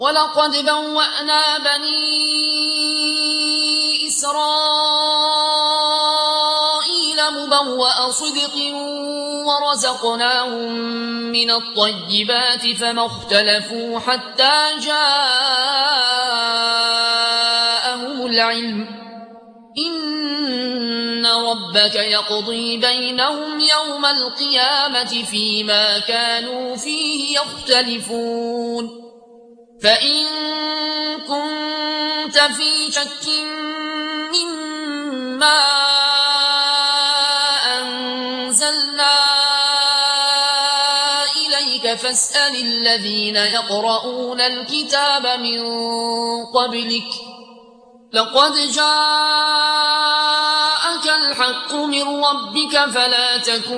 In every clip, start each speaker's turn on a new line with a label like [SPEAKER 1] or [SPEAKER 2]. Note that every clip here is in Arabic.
[SPEAKER 1] ولقد بوأنا بني إسرائيل مبوأ صدق ورزقناهم من الطيبات فما اختلفوا حتى جاءهم العلم إن ربك يقضي بينهم يوم القيامة فيما كانوا فيه يختلفون فإن كنت في شك مما أنزلنا إليك فاسأل الذين يقرؤون الكتاب من قبلك لقد جاءك الحق من ربك فلا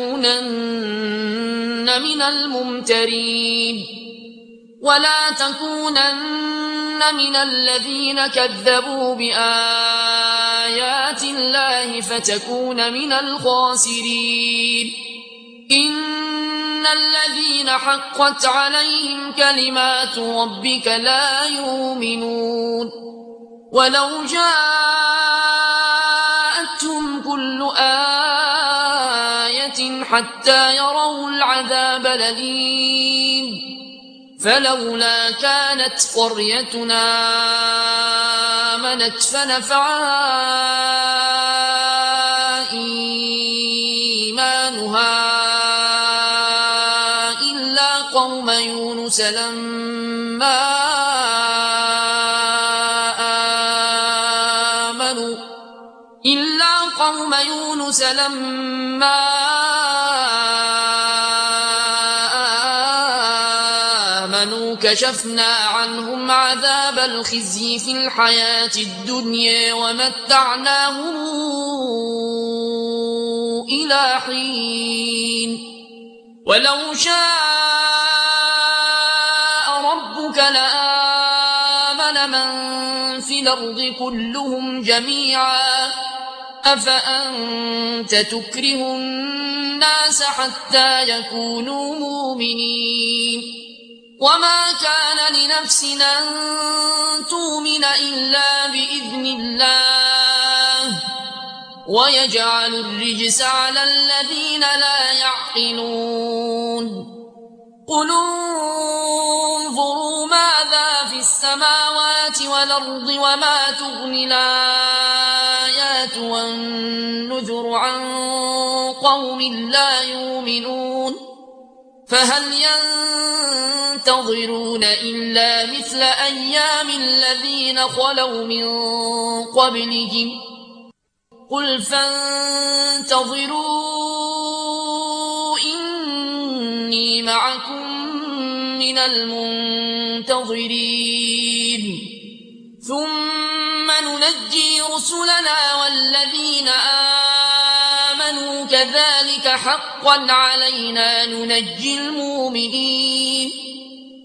[SPEAKER 1] تكونن من الممترين ولا تكونن من الذين كذبوا بآيات الله فتكون من الخاسرين إن الذين حقت عليهم كلمات ربك لا يؤمنون ولو جاءتهم كل آية حتى يروا العذاب الأليم فلولا كانت قريتنا آمنت فنفعها إيمانها إلا قوم يونس لما آمنوا كشفنا عنهم عذاب الخزي في الحياة الدنيا ومتعناهم إلى حين ولو شاء ربك لآمن من في الأرض كلهم جميعا أفأنت تكره الناس حتى يكونوا مؤمنين وما كان لنفس أن تؤمن إلا بإذن الله ويجعل الرجس على الذين لا يعقلون قل انظروا ماذا في السماوات والأرض وما تغني الآيات والنذر عن قوم لا يؤمنون فهل ينتظرون إلا مثل أيام الذين خلوا من قبلهم قل فانتظروا إني معكم من المنتظرين ثم ننجي رسلنا والذين آمنوا كذلك حقا علينا ننجي المؤمنين